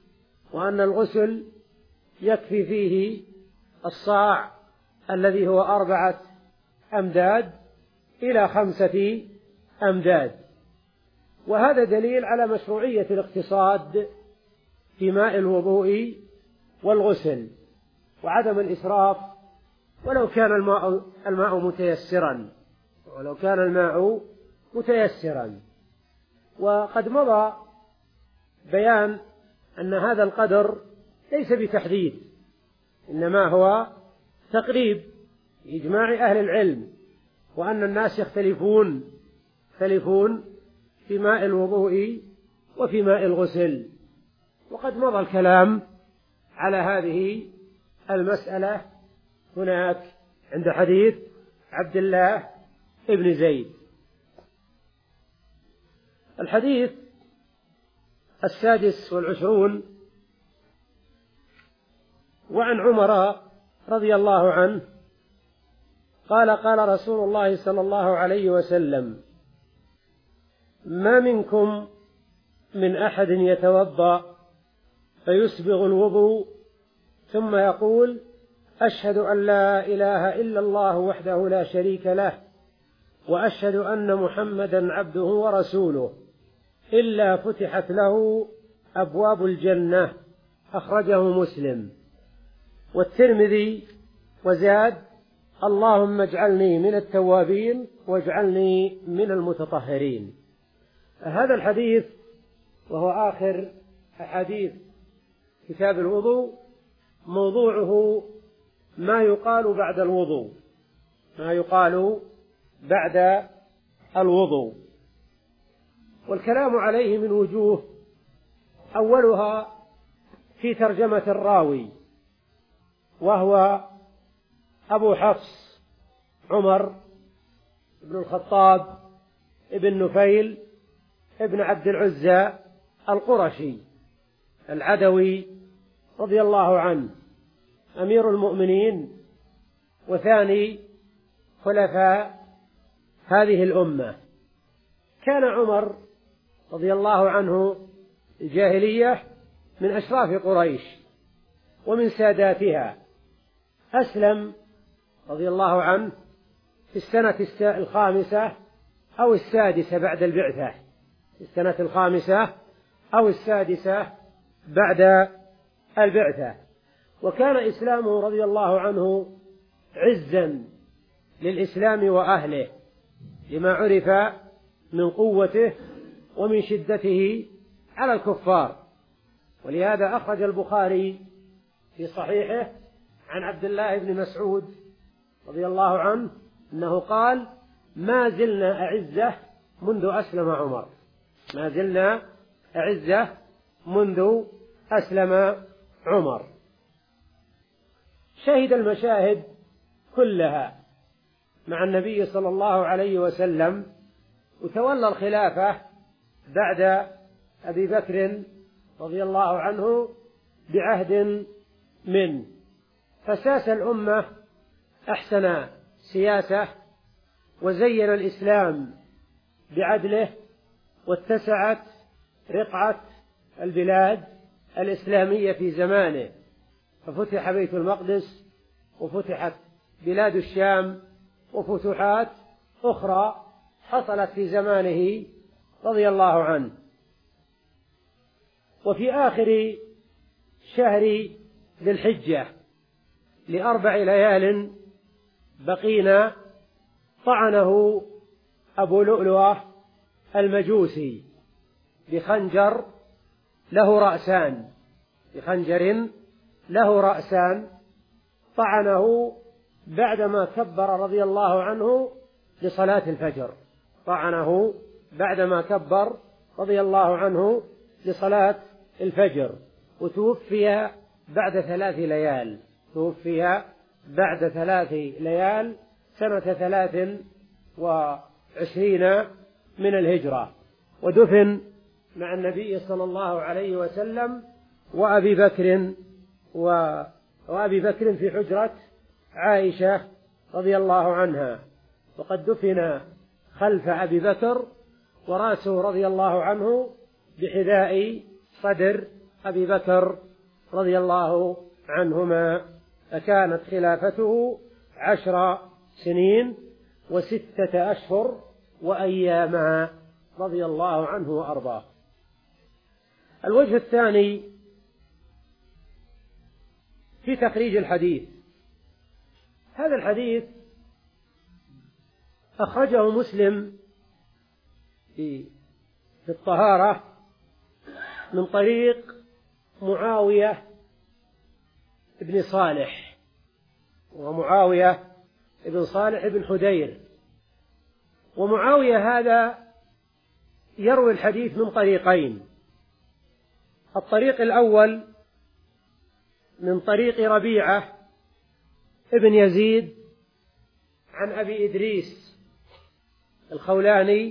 وأن الغسل يكفي فيه الصاع الذي هو أربعة أمداد إلى خمسة أمداد. وهذا دليل على مشروعية الاقتصاد في ماء الوضوء والغسل وعدم الإسراف، ولو كان الماء الماء متيسرا ولو كان الماء متيسرا. وقد مضى بيان أن هذا القدر ليس بتحديد، إنما هو تقريب إجماع أهل العلم، وأن الناس يختلفون يختلفون في ماء الوضوء وفي ماء الغسل. وقد مضى الكلام على هذه المسألة هناك عند حديث عبد الله ابن زيد. الحديث السادس والعشرون: وعن عمر رضي الله عنه قال: قال رسول الله صلى الله عليه وسلم: ما منكم من أحد يتوضأ فيسبغ الوضوء ثم يقول: أشهد أن لا إله إلا الله وحده لا شريك له وأشهد أن محمدا عبده ورسوله، إلا فتحت له أبواب الجنة. أخرجه مسلم والترمذي، وزاد: اللهم اجعلني من التوابين واجعلني من المتطهرين. هذا الحديث وهو آخر أحاديث كتاب الوضوء موضوعه ما يقال بعد الوضوء ما يقال بعد الوضوء والكلام عليه من وجوه: أولها في ترجمة الراوي، وهو أبو حفص عمر بن الخطاب ابن نفيل ابن عبد العزى القرشي العدوي رضي الله عنه، أمير المؤمنين وثاني خلفاء هذه الأمة. كان عمر رضي الله عنه الجاهلية من أشراف قريش ومن ساداتها. أسلم رضي الله عنه في السنة الخامسة أو السادسة بعد البعثة في السنة الخامسة أو السادسة بعد البعثة. وكان إسلامه رضي الله عنه عزا للإسلام وأهله، لما عرف من قوته ومن شدته على الكفار. ولهذا أخرج البخاري في صحيحه عن عبد الله بن مسعود رضي الله عنه أنه قال: ما زلنا أعزة منذ أسلم عمر ما زلنا أعزة منذ أسلم عمر. شهد المشاهد كلها مع النبي صلى الله عليه وسلم، وتولى الخلافة بعد أبي بكر رضي الله عنه بعهد منه، فساس الأمة أحسن سياسة، وزين الإسلام بعدله، واتسعت رقعة البلاد الإسلامية في زمانه، ففتح بيت المقدس وفتحت بلاد الشام وفتوحات أخرى حصلت في زمانه رضي الله عنه. وفي آخر شهر ذي الحجة لأربع ليال بقينا طعنه أبو لؤلؤة المجوسي بخنجر له رأسان بخنجر له رأسان طعنه بعدما كبر رضي الله عنه لصلاة الفجر طعنه بعدما كبر رضي الله عنه لصلاة الفجر وتوفي بعد ثلاث ليال توفي بعد ثلاث ليال سنة ثلاث وعشرين من الهجرة، ودفن مع النبي صلى الله عليه وسلم وأبي بكر وأبي بكر في حجرة عائشة رضي الله عنها، وقد دفن خلف أبي بكر ورأسه رضي الله عنه بحذاء صدر أبي بكر رضي الله عنهما، فكانت خلافته عشر سنين وستة أشهر وأياما رضي الله عنه وأرضاه. الوجه الثاني في تخريج الحديث. هذا الحديث أخرجه مسلم في في الطهارة من طريق معاوية بن صالح، ومعاوية بن صالح بن حدير. ومعاوية هذا يروي الحديث من طريقين. الطريق الأول من طريق ربيعة ابن يزيد عن أبي إدريس الخولاني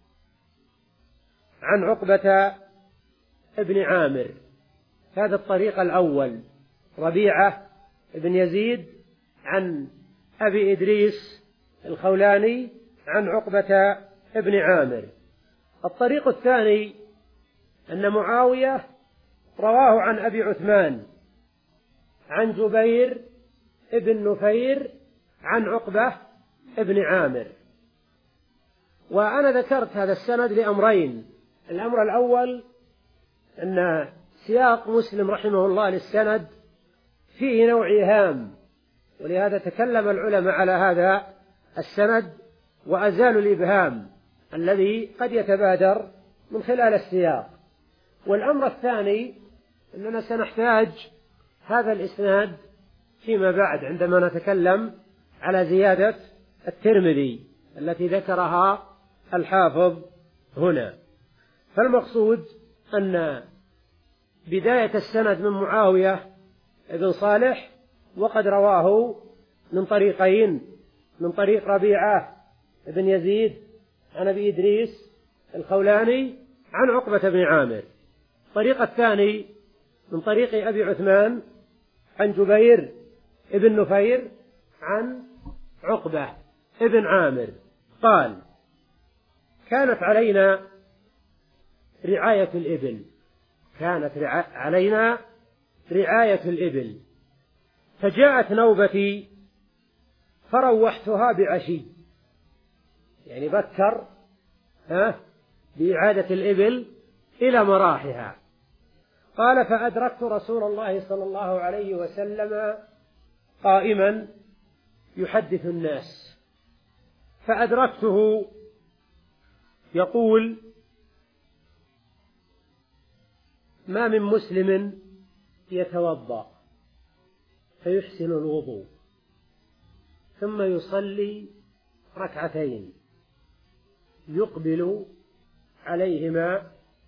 عن عقبة ابن عامر. هذا الطريق الأول، ربيعة ابن يزيد عن أبي إدريس الخولاني عن عقبة ابن عامر. الطريق الثاني أن معاوية رواه عن أبي عثمان عن جبير ابن نفير عن عقبة ابن عامر. وأنا ذكرت هذا السند لأمرين. الأمر الأول أن سياق مسلم رحمه الله للسند فيه نوع إيهام، ولهذا تكلم العلماء على هذا السند وأزالوا الإبهام الذي قد يتبادر من خلال السياق. والأمر الثاني أننا سنحتاج هذا الإسناد فيما بعد عندما نتكلم على زيادة الترمذي التي ذكرها الحافظ هنا. فالمقصود أن بداية السند من معاوية بن صالح، وقد رواه من طريقين، من طريق ربيعة بن يزيد عن أبي إدريس الخولاني عن عقبة بن عامر. الطريق الثاني من طريق أبي عثمان عن جبير ابن نفير عن عقبة ابن عامر قال: كانت علينا رعاية الإبل كانت رع... علينا رعاية الإبل فجاءت نوبتي فروحتها بعشي، يعني بكر ها بإعادة الإبل إلى مراحها. قال: فأدركت رسول الله صلى الله عليه وسلم قائما يحدث الناس، فأدركته يقول: ما من مسلم يتوضأ فيحسن الوضوء ثم يصلي ركعتين يقبل عليهما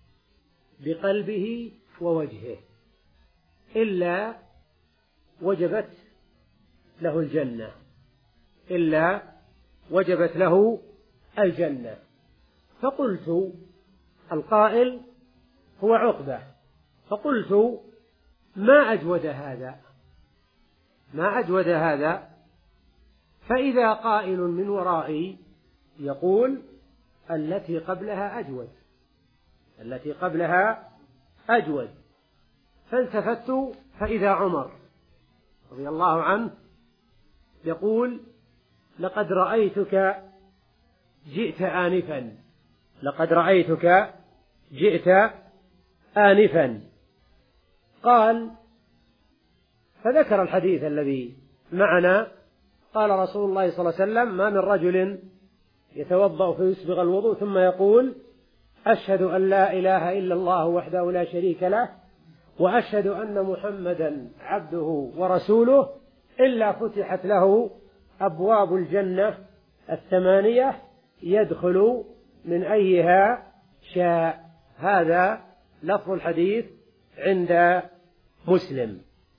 بقلبه ووجهه إلا وجبت له الجنة إلا وجبت له الجنة. فقلت، القائل هو عقبة، فقلت: ما أجود هذا ما أجود هذا فإذا قائل من ورائي يقول: التي قبلها أجود التي قبلها أجود. فالتفت فإذا عمر رضي الله عنه يقول: لقد رأيتك جئت آنفا لقد رأيتك جئت آنفا. قال: فذكر الحديث الذي معنا. قال رسول الله صلى الله عليه وسلم: ما من رجل يتوضأ فيسبغ الوضوء ثم يقول: أشهد أن لا إله إلا الله وحده لا شريك له وأشهد أن محمدا عبده ورسوله إلا فتحت له أبواب الجنة الثمانية يدخل من أيها شاء. هذا لفظ الحديث عند مسلم.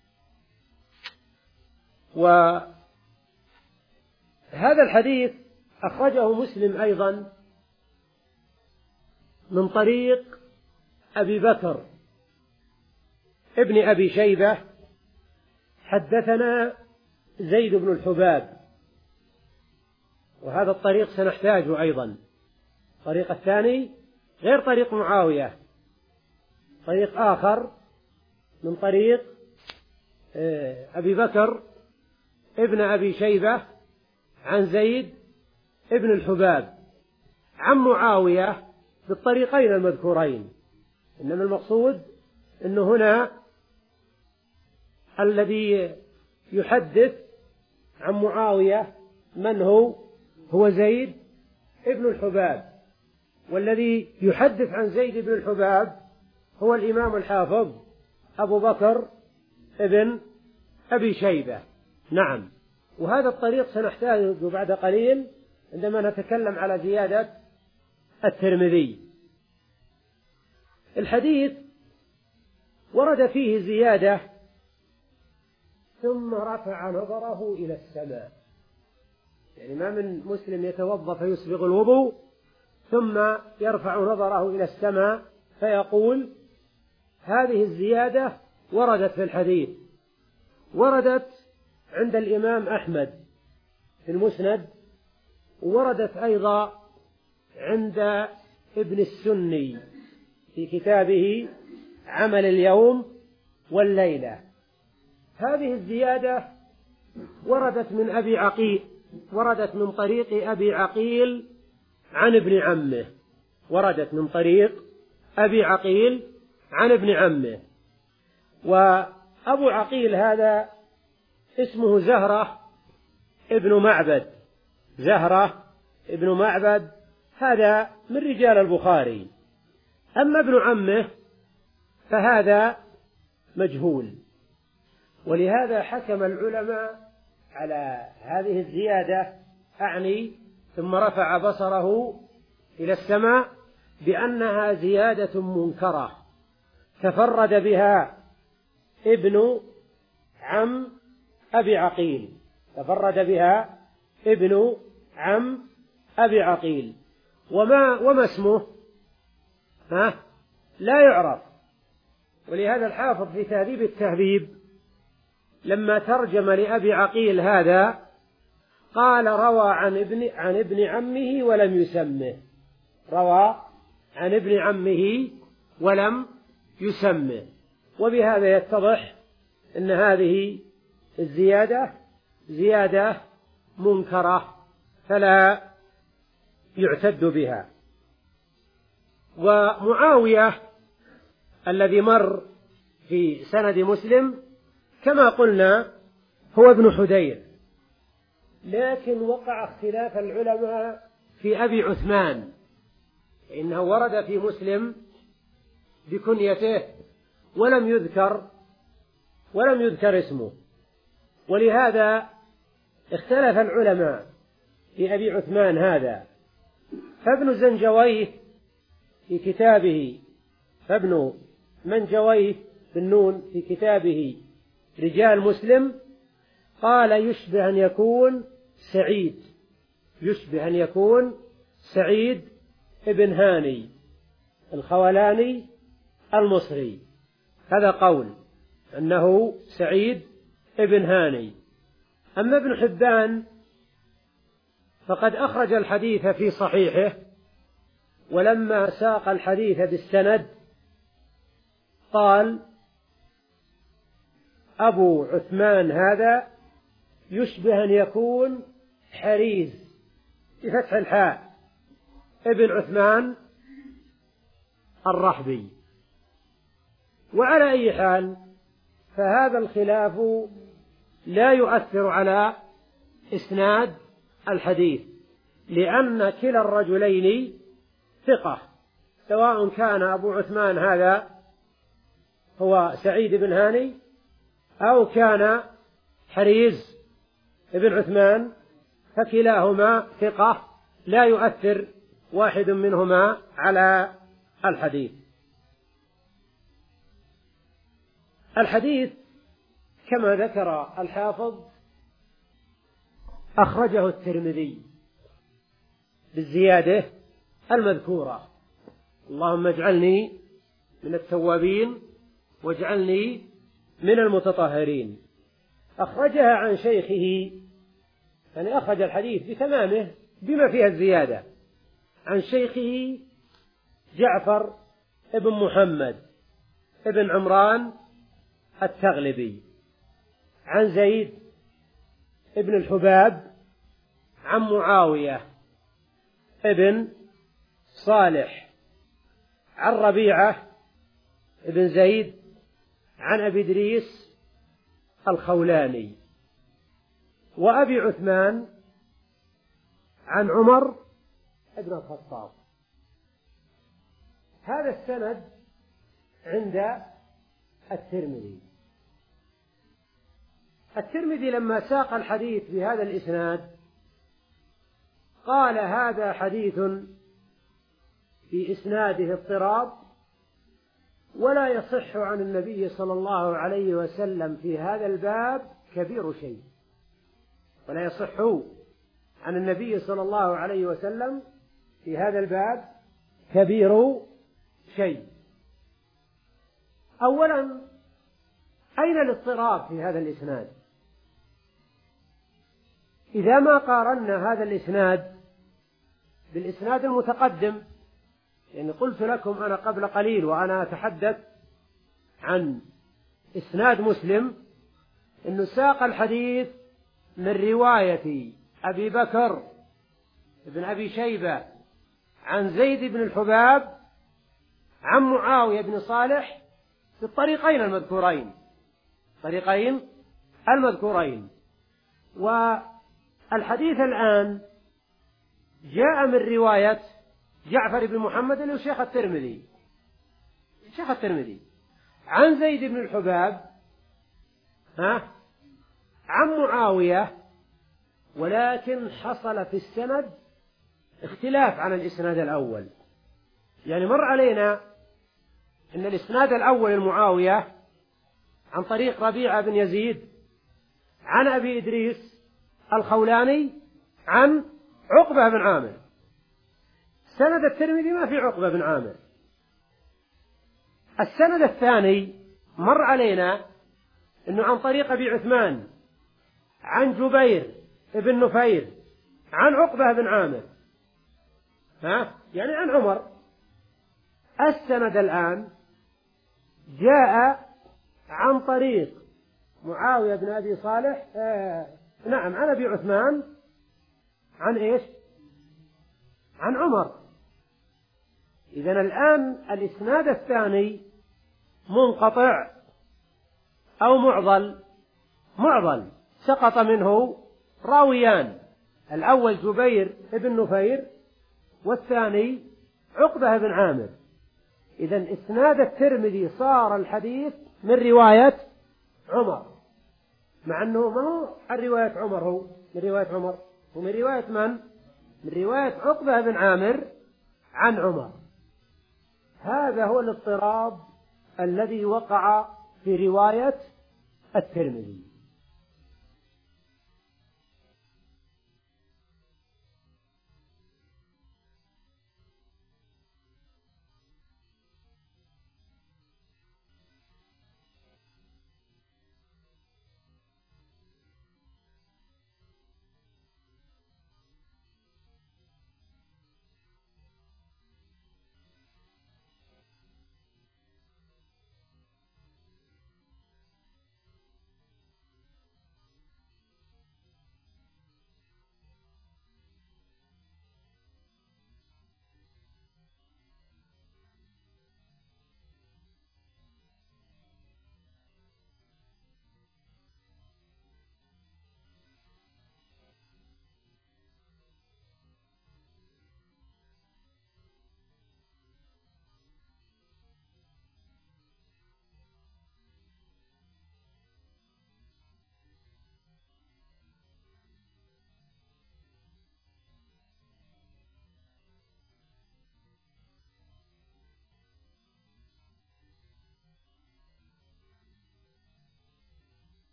وهذا الحديث أخرجه مسلم أيضا من طريق أبي بكر ابن أبي شيبة حدثنا زيد بن الحباب، وهذا الطريق سنحتاجه أيضا. الطريق الثاني غير طريق معاوية، طريق آخر من طريق أبي بكر ابن أبي شيبة عن زيد ابن الحباب عن معاوية بالطريقين المذكورين. إنما المقصود أنه هنا الذي يحدث عن معاوية من هو؟ هو زيد ابن الحباب، والذي يحدث عن زيد بن الحباب هو الإمام الحافظ أبو بكر ابن أبي شيبة. نعم، وهذا الطريق سنحتاج بعد قليل عندما نتكلم على زيادة الترمذي. الحديث ورد فيه زيادة ثم رفع نظره إلى السماء، يعني ما من مسلم يتوضأ فيسبغ الوضوء ثم يرفع نظره إلى السماء فيقول. هذه الزيادة وردت في الحديث، وردت عند الإمام أحمد في المسند، ووردت أيضا عند ابن السني في كتابه عمل اليوم والليلة. هذه الزيادة وردت من أبي عقيل، وردت من طريق أبي عقيل عن ابن عمه، وردت من طريق أبي عقيل عن ابن عمه. وأبو عقيل هذا اسمه زهرة ابن معبد، زهرة ابن معبد هذا من رجال البخاري. أما ابن عمه فهذا مجهول، ولهذا حكم العلماء على هذه الزيادة أعني ثم رفع بصره إلى السماء بأنها زيادة منكرة تفرد بها ابن عم أبي عقيل، تفرد بها ابن عم أبي عقيل. وما وما اسمه؟ ها؟ لا يعرف. ولهذا الحافظ في تهذيب التهذيب لما ترجم لأبي عقيل هذا قال روى عن ابن عن ابن عمه ولم يسمه، روى عن ابن عمه ولم يسمه. وبهذا يتضح أن هذه الزيادة زيادة منكرة فلا يعتد بها. ومعاوية الذي مر في سند مسلم كما قلنا هو ابن حدير، لكن وقع اختلاف العلماء في أبي عثمان، إنه ورد في مسلم بكنيته ولم يذكر ولم يذكر اسمه، ولهذا اختلف العلماء في أبي عثمان هذا. فابن زنجويه في كتابه فابن منجويه بالنون في كتابه رجال مسلم قال يشبه أن يكون سعيد، يشبه أن يكون سعيد ابن هاني الخولاني المصري، هذا قول أنه سعيد ابن هاني. أما ابن حبان فقد أخرج الحديث في صحيحه، ولما ساق الحديث بالسند قال أبو عثمان هذا يشبه أن يكون حريز بفتح الحاء ابن عثمان الرحبي. وعلى أي حال فهذا الخلاف لا يؤثر على إسناد الحديث، لأن كلا الرجلين ثقة، سواء كان أبو عثمان هذا هو سعيد بن هاني أو كان حريز بن عثمان، فكلاهما ثقة لا يؤثر واحد منهما على الحديث. الحديث كما ذكر الحافظ أخرجه الترمذي بالزيادة المذكورة: اللهم اجعلني من التوابين واجعلني من المتطهرين. أخرجها عن شيخه، يعني أخرج الحديث بتمامه بما فيها الزيادة، عن شيخه جعفر ابن محمد ابن عمران التغلبي عن زيد ابن الحباب عن معاوية ابن صالح عن ربيعة ابن زيد عن أبي إدريس الخولاني وأبي عثمان عن عمر ابن الخطاب. هذا السند عند الترمذي. الترمذي لما ساق الحديث بهذا الإسناد قال هذا حديث في إسناده اضطراب ولا يصح عن النبي صلى الله عليه وسلم في هذا الباب كبير شيء، ولا يصح عن النبي صلى الله عليه وسلم في هذا الباب كبير شيء. أولا، أين الاضطراب في هذا الإسناد؟ إذا ما قارنا هذا الإسناد بالإسناد المتقدم، يعني قلت لكم أنا قبل قليل وأنا أتحدث عن إسناد مسلم إنه ساق الحديث من رواية أبي بكر بن أبي شيبة عن زيد بن الحباب عن معاوية بن صالح في الطريقين المذكورين طريقين المذكورين والحديث الآن جاء من رواية جعفر بن محمد اللي هو شيخ الترمذي شيخ الترمذي عن زيد بن الحباب ها عن معاوية، ولكن حصل في السند اختلاف عن الإسناد الأول. يعني مر علينا أن الإسناد الأول المعاوية عن طريق ربيعة بن يزيد عن أبي إدريس الخولاني عن عقبة بن عامر. سند الترمذي ما في عقبة بن عامر. السند الثاني مر علينا أنه عن طريق أبي عثمان عن جبير بن نفير عن عقبة بن عامر، ها يعني عن عمر. السند الآن جاء عن طريق معاوية بن أبي صالح آه نعم عن أبي عثمان عن إيش؟ عن عمر. إذن الآن الإسناد الثاني منقطع أو معضل معضل سقط منه راويان، الأول جبير بن نفير والثاني عقبة بن عامر. إذن إسناد الترمذي صار الحديث من رواية عمر، مع أنه ما هو عن رواية عمر، هو من رواية عمر هو من رواية من؟ من رواية عقبة بن عامر عن عمر. هذا هو الاضطراب الذي وقع في رواية الترمذي.